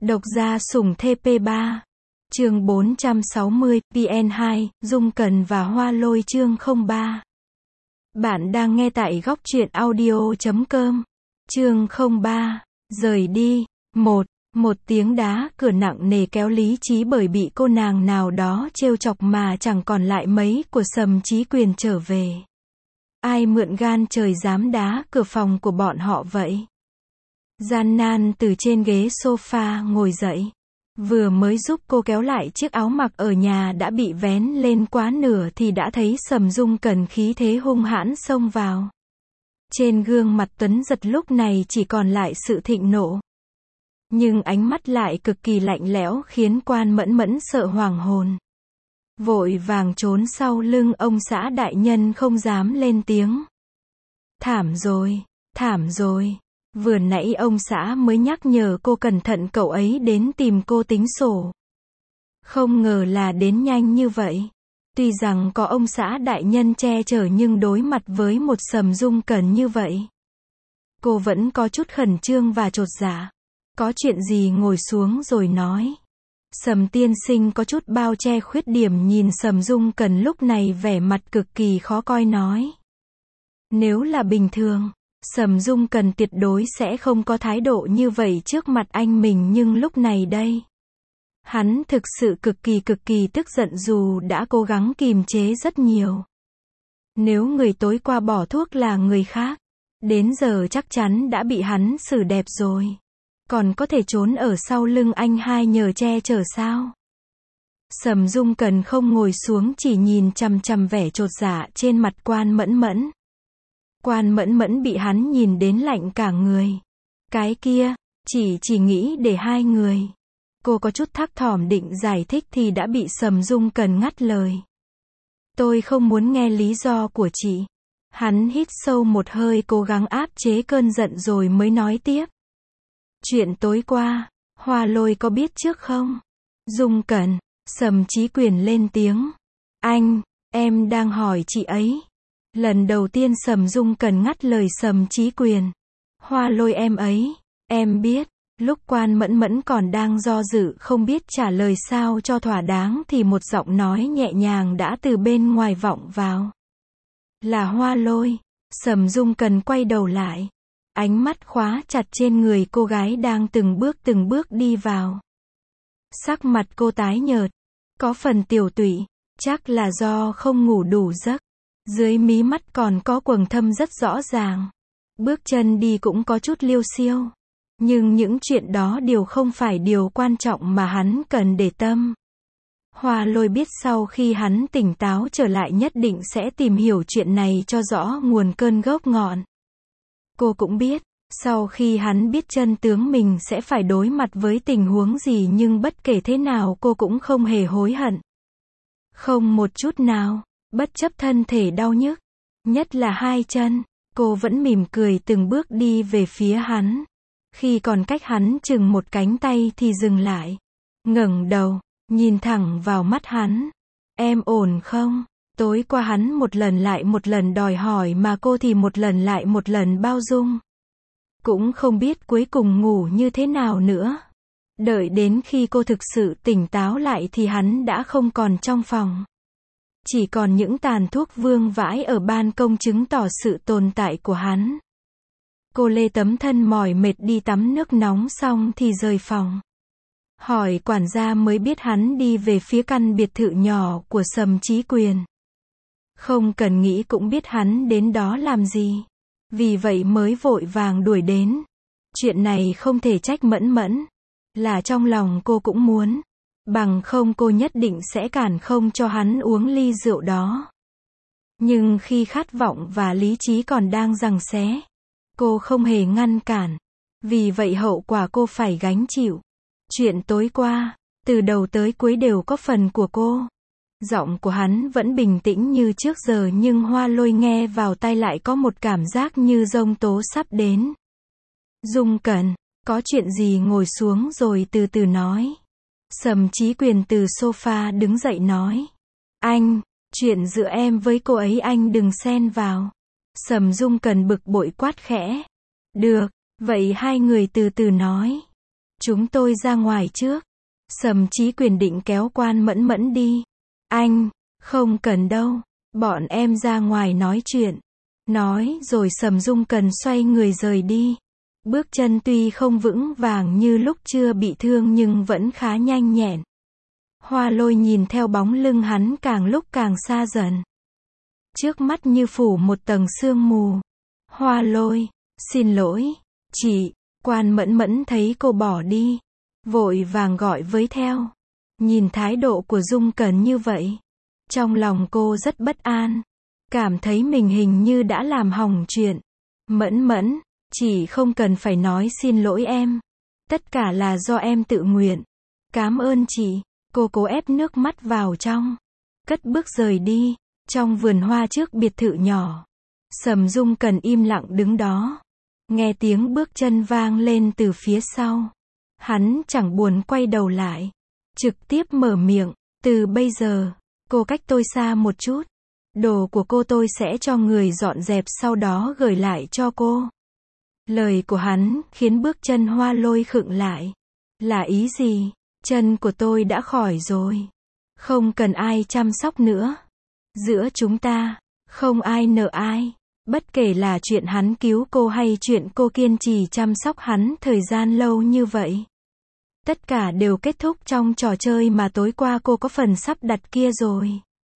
Độc gia sủng TP3. Chương 460, PN2, Dung Cẩn và Hoa Lôi chương 03. Bạn đang nghe tại góc truyện audio.com. Chương 03. Rời đi. Một tiếng đá cửa nặng nề kéo Lý Chí bởi bị cô nàng nào đó trêu chọc mà chẳng còn lại mấy của Sầm Chí Quyền trở về. Ai mượn gan trời dám đá cửa phòng của bọn họ vậy? Gian nan từ trên ghế sofa ngồi dậy. Vừa mới giúp cô kéo lại chiếc áo mặc ở nhà đã bị vén lên quá nửa thì đã thấy Sầm Dung Cẩn khí thế hung hãn xông vào. Trên gương mặt Tuấn Giật lúc này chỉ còn lại sự thịnh nộ. Nhưng ánh mắt lại cực kỳ lạnh lẽo khiến Quan Mẫn Mẫn sợ hoàng hồn. Vội vàng trốn sau lưng ông xã đại nhân không dám lên tiếng. Thảm rồi, thảm rồi. Vừa nãy ông xã mới nhắc nhở cô cẩn thận cậu ấy đến tìm cô tính sổ. Không ngờ là đến nhanh như vậy. Tuy rằng có ông xã đại nhân che chở nhưng đối mặt với một Sầm Dung Cẩn như vậy, cô vẫn có chút khẩn trương và chột dạ. Có chuyện gì ngồi xuống rồi nói. Sầm tiên sinh có chút bao che khuyết điểm nhìn Sầm Dung Cẩn lúc này vẻ mặt cực kỳ khó coi nói. Nếu là bình thường, Sầm Dung Cẩn tuyệt đối sẽ không có thái độ như vậy trước mặt anh mình nhưng lúc này đây. Hắn thực sự cực kỳ tức giận dù đã cố gắng kìm chế rất nhiều. Nếu người tối qua bỏ thuốc là người khác, đến giờ chắc chắn đã bị hắn xử đẹp rồi. Còn có thể trốn ở sau lưng anh hai nhờ che chở sao? Sầm Dung Cẩn không ngồi xuống chỉ nhìn chằm chằm vẻ chột dạ trên mặt Quan Mẫn Mẫn. Quan Mẫn Mẫn bị hắn nhìn đến lạnh cả người. Cái kia, chỉ nghĩ để hai người. Cô có chút thắc thỏm định giải thích thì đã bị Sầm Dung Cẩn ngắt lời. Tôi không muốn nghe lý do của chị. Hắn hít sâu một hơi cố gắng áp chế cơn giận rồi mới nói tiếp. Chuyện tối qua, Hoa Lôi có biết trước không? Dung Cẩn, Sầm Chí Quyền lên tiếng. Anh, em đang hỏi chị ấy. Lần đầu tiên Sầm Dung Cẩn ngắt lời Sầm Chí Quyền. Hoa Lôi em ấy, em biết. Lúc Quan Mẫn Mẫn còn đang do dự không biết trả lời sao cho thỏa đáng thì một giọng nói nhẹ nhàng đã từ bên ngoài vọng vào. Là Hoa Lôi. Sầm Dung Cẩn quay đầu lại. Ánh mắt khóa chặt trên người cô gái đang từng bước đi vào. Sắc mặt cô tái nhợt, có phần tiểu tụy, chắc là do không ngủ đủ giấc. Dưới mí mắt còn có quầng thâm rất rõ ràng. Bước chân đi cũng có chút liêu xiêu. Nhưng những chuyện đó đều không phải điều quan trọng mà hắn cần để tâm. Hoa Lôi biết sau khi hắn tỉnh táo trở lại nhất định sẽ tìm hiểu chuyện này cho rõ nguồn cơn gốc ngọn. Cô cũng biết, sau khi hắn biết chân tướng mình sẽ phải đối mặt với tình huống gì nhưng bất kể thế nào cô cũng không hề hối hận. Không một chút nào, bất chấp thân thể đau nhức, nhất là hai chân, cô vẫn mỉm cười từng bước đi về phía hắn. Khi còn cách hắn chừng một cánh tay thì dừng lại. Ngẩng đầu, nhìn thẳng vào mắt hắn. Em ổn không? Tối qua hắn một lần lại một lần đòi hỏi mà cô thì một lần lại một lần bao dung. Cũng không biết cuối cùng ngủ như thế nào nữa. Đợi đến khi cô thực sự tỉnh táo lại thì hắn đã không còn trong phòng. Chỉ còn những tàn thuốc vương vãi ở ban công chứng tỏ sự tồn tại của hắn. Cô lê tấm thân mỏi mệt đi tắm nước nóng xong thì rời phòng. Hỏi quản gia mới biết hắn đi về phía căn biệt thự nhỏ của Sầm Chí Quyền. Không cần nghĩ cũng biết hắn đến đó làm gì. Vì vậy mới vội vàng đuổi đến. Chuyện này không thể trách Mẫn Mẫn. Là trong lòng cô cũng muốn. Bằng không cô nhất định sẽ cản không cho hắn uống ly rượu đó. Nhưng khi khát vọng và lý trí còn đang giằng xé, cô không hề ngăn cản. Vì vậy hậu quả cô phải gánh chịu. Chuyện tối qua, từ đầu tới cuối đều có phần của cô. Giọng của hắn vẫn bình tĩnh như trước giờ nhưng Hoa Lôi nghe vào tai lại có một cảm giác như giông tố sắp đến. Dung Cẩn, có chuyện gì ngồi xuống rồi từ từ nói. Sầm Chí Quyền từ sofa đứng dậy nói. Anh, chuyện giữa em với cô ấy anh đừng xen vào. Sầm Dung Cẩn bực bội quát khẽ. Được, vậy hai người từ từ nói. Chúng tôi ra ngoài trước. Sầm Chí Quyền định kéo Quan Mẫn Mẫn đi. Anh, không cần đâu. Bọn em ra ngoài nói chuyện. Nói rồi Sầm Dung Cần xoay người rời đi. Bước chân tuy không vững vàng như lúc chưa bị thương nhưng vẫn khá nhanh nhẹn. Hoa Lôi nhìn theo bóng lưng hắn càng lúc càng xa dần. Trước mắt như phủ một tầng sương mù. Hoa Lôi, xin lỗi, chị. Quan Mẫn Mẫn thấy cô bỏ đi, vội vàng gọi với theo. Nhìn thái độ của Dung Cẩn như vậy, trong lòng cô rất bất an, cảm thấy mình hình như đã làm hỏng chuyện. Mẫn Mẫn, chị không cần phải nói xin lỗi em. Tất cả là do em tự nguyện. Cảm ơn chị. Cô cố ép nước mắt vào trong, cất bước rời đi. Trong vườn hoa trước biệt thự nhỏ, Sầm Dung Cần im lặng đứng đó. Nghe tiếng bước chân vang lên từ phía sau. Hắn chẳng buồn quay đầu lại. Trực tiếp mở miệng. Từ bây giờ, cô cách tôi xa một chút. Đồ của cô tôi sẽ cho người dọn dẹp sau đó gửi lại cho cô. Lời của hắn khiến bước chân Hoa Lôi khựng lại. Là ý gì? Chân của tôi đã khỏi rồi. Không cần ai chăm sóc nữa. Giữa chúng ta, không ai nợ ai. Bất kể là chuyện hắn cứu cô hay chuyện cô kiên trì chăm sóc hắn thời gian lâu như vậy. Tất cả đều kết thúc trong trò chơi mà tối qua cô có phần sắp đặt kia rồi.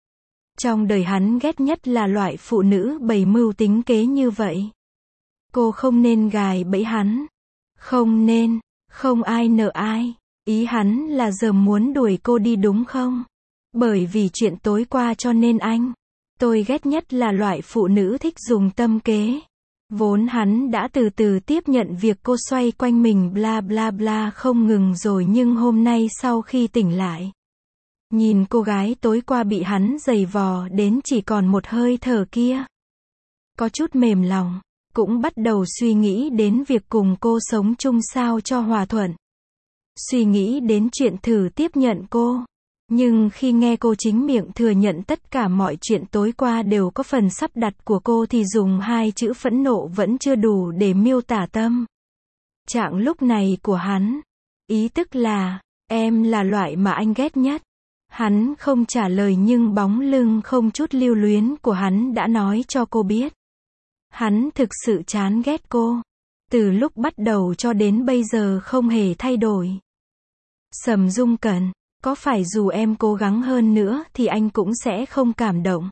Trong đời hắn ghét nhất là loại phụ nữ bày mưu tính kế như vậy. Cô không nên gài bẫy hắn. Không nên, không ai nợ ai. Ý hắn là giờ muốn đuổi cô đi đúng không? Bởi vì chuyện tối qua cho nên tôi ghét nhất là loại phụ nữ thích dùng tâm kế. Vốn hắn đã từ từ tiếp nhận việc cô xoay quanh mình bla bla bla không ngừng rồi nhưng hôm nay sau khi tỉnh lại. Nhìn cô gái tối qua bị hắn giày vò đến chỉ còn một hơi thở kia. Có chút mềm lòng, cũng bắt đầu suy nghĩ đến việc cùng cô sống chung sao cho hòa thuận. Suy nghĩ đến chuyện thử tiếp nhận cô. Nhưng khi nghe cô chính miệng thừa nhận tất cả mọi chuyện tối qua đều có phần sắp đặt của cô thì dùng hai chữ phẫn nộ vẫn chưa đủ để miêu tả tâm trạng lúc này của hắn. Ý tức là, em là loại mà anh ghét nhất. Hắn không trả lời nhưng bóng lưng không chút lưu luyến của hắn đã nói cho cô biết. Hắn thực sự chán ghét cô. Từ lúc bắt đầu cho đến bây giờ không hề thay đổi. Sầm Dung Cẩn, có phải dù em cố gắng hơn nữa thì anh cũng sẽ không cảm động?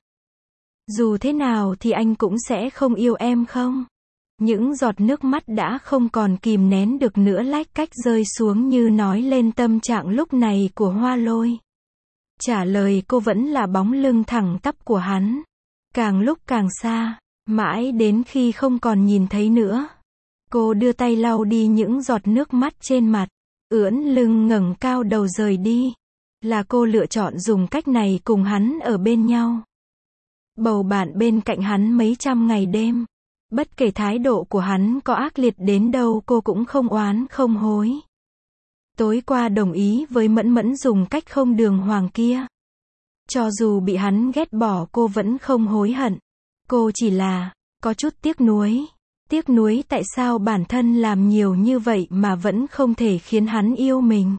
Dù thế nào thì anh cũng sẽ không yêu em không? Những giọt nước mắt đã không còn kìm nén được nữa lách cách rơi xuống như nói lên tâm trạng lúc này của Hoa Lôi. Trả lời cô vẫn là bóng lưng thẳng tắp của hắn. Càng lúc càng xa, mãi đến khi không còn nhìn thấy nữa. Cô đưa tay lau đi những giọt nước mắt trên mặt. Ưỡn lưng ngẩng cao đầu rời đi. Là cô lựa chọn dùng cách này cùng hắn ở bên nhau. Bầu bạn bên cạnh hắn mấy trăm ngày đêm. Bất kể thái độ của hắn có ác liệt đến đâu cô cũng không oán không hối. Tối qua đồng ý với Mẫn Mẫn dùng cách không đường hoàng kia. Cho dù bị hắn ghét bỏ cô vẫn không hối hận. Cô chỉ là, có chút tiếc nuối. Tiếc nuối tại sao bản thân làm nhiều như vậy mà vẫn không thể khiến hắn yêu mình.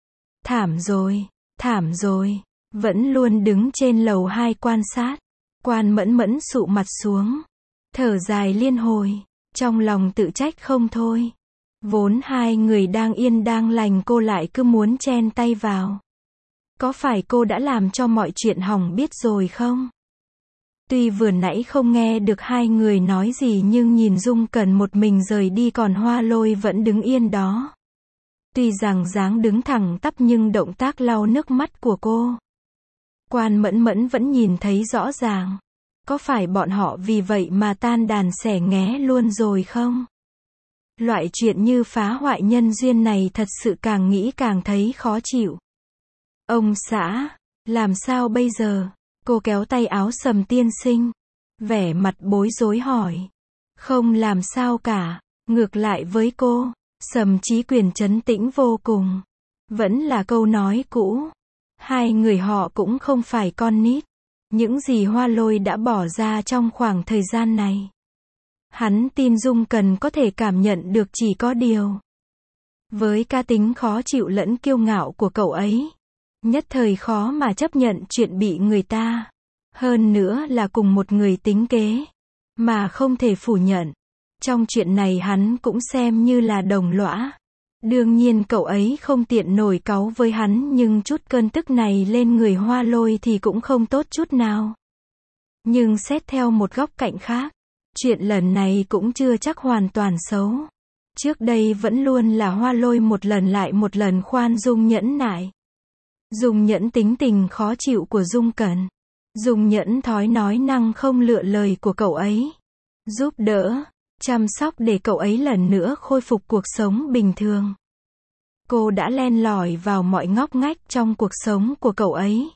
Thảm rồi. Vẫn luôn đứng trên lầu 2 quan sát. Quan Mẫn Mẫn sụ mặt xuống. Thở dài liên hồi. Trong lòng tự trách không thôi. Vốn hai người đang yên đang lành cô lại cứ muốn chen tay vào. Có phải cô đã làm cho mọi chuyện hỏng biết rồi không? Tuy vừa nãy không nghe được hai người nói gì nhưng nhìn Dung Cẩn một mình rời đi còn Hoa Lôi vẫn đứng yên đó. Tuy rằng dáng đứng thẳng tắp nhưng động tác lau nước mắt của cô. Quan Mẫn Mẫn vẫn nhìn thấy rõ ràng. Có phải bọn họ vì vậy mà tan đàn xẻ nghé luôn rồi không? Loại chuyện như phá hoại nhân duyên này thật sự càng nghĩ càng thấy khó chịu. Ông xã, làm sao bây giờ? Cô kéo tay áo Sầm tiên sinh. Vẻ mặt bối rối hỏi. Không làm sao cả. Ngược lại với cô, Sầm Chí Quyền trấn tĩnh vô cùng. Vẫn là câu nói cũ. Hai người họ cũng không phải con nít. Những gì Hoa Lôi đã bỏ ra trong khoảng thời gian này. Hắn tin Dung Cần có thể cảm nhận được chỉ có điều. Với cá tính khó chịu lẫn kiêu ngạo của cậu ấy, nhất thời khó mà chấp nhận chuyện bị người ta, hơn nữa là cùng một người tính kế, mà không thể phủ nhận. Trong chuyện này hắn cũng xem như là đồng lõa. Đương nhiên cậu ấy không tiện nổi cáu với hắn, nhưng chút cơn tức này lên người Hoa Lôi thì cũng không tốt chút nào. Nhưng xét theo một góc cạnh khác, chuyện lần này cũng chưa chắc hoàn toàn xấu. Trước đây vẫn luôn là Hoa Lôi một lần lại một lần khoan dung nhẫn nại. Dung nhẫn tính tình khó chịu của Dung Cẩn. Dung nhẫn thói nói năng không lựa lời của cậu ấy. Giúp đỡ, chăm sóc để cậu ấy lần nữa khôi phục cuộc sống bình thường. Cô đã len lỏi vào mọi ngóc ngách trong cuộc sống của cậu ấy.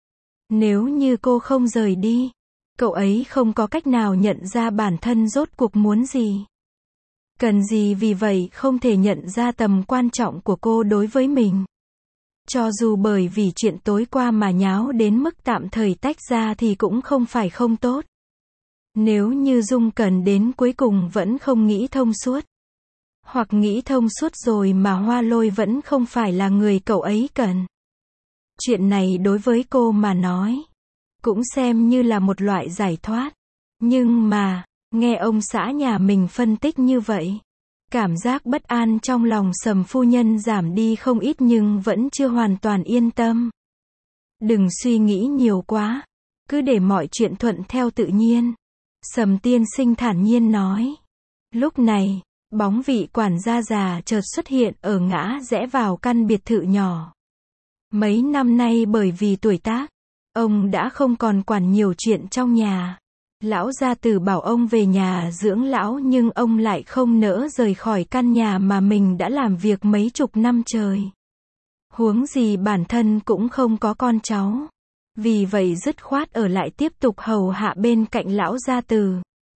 Nếu như cô không rời đi, cậu ấy không có cách nào nhận ra bản thân rốt cuộc muốn gì, cần gì, vì vậy không thể nhận ra tầm quan trọng của cô đối với mình. Cho dù bởi vì chuyện tối qua mà nháo đến mức tạm thời tách ra thì cũng không phải không tốt. Nếu như Dung Cẩn đến cuối cùng vẫn không nghĩ thông suốt, hoặc nghĩ thông suốt rồi mà Hoa Lôi vẫn không phải là người cậu ấy cần, chuyện này đối với cô mà nói cũng xem như là một loại giải thoát. Nhưng mà, nghe ông xã nhà mình phân tích như vậy, cảm giác bất an trong lòng Sầm phu nhân giảm đi không ít nhưng vẫn chưa hoàn toàn yên tâm. Đừng suy nghĩ nhiều quá, cứ để mọi chuyện thuận theo tự nhiên. Sầm tiên sinh thản nhiên nói. Lúc này, bóng vị quản gia già chợt xuất hiện ở ngã rẽ vào căn biệt thự nhỏ. Mấy năm nay bởi vì tuổi tác, ông đã không còn quản nhiều chuyện trong nhà. Lão gia tử bảo ông về nhà dưỡng lão nhưng ông lại không nỡ rời khỏi căn nhà mà mình đã làm việc mấy chục năm trời. Huống gì bản thân cũng không có con cháu. Vì vậy dứt khoát ở lại tiếp tục hầu hạ bên cạnh lão gia tử.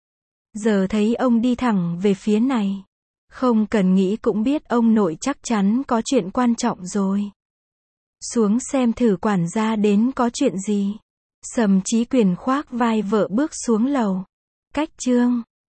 Giờ thấy ông đi thẳng về phía này, không cần nghĩ cũng biết ông nội chắc chắn có chuyện quan trọng rồi. Xuống xem thử quản gia đến có chuyện gì. Sầm Chí Quyền khoác vai vợ bước xuống lầu. Cách chương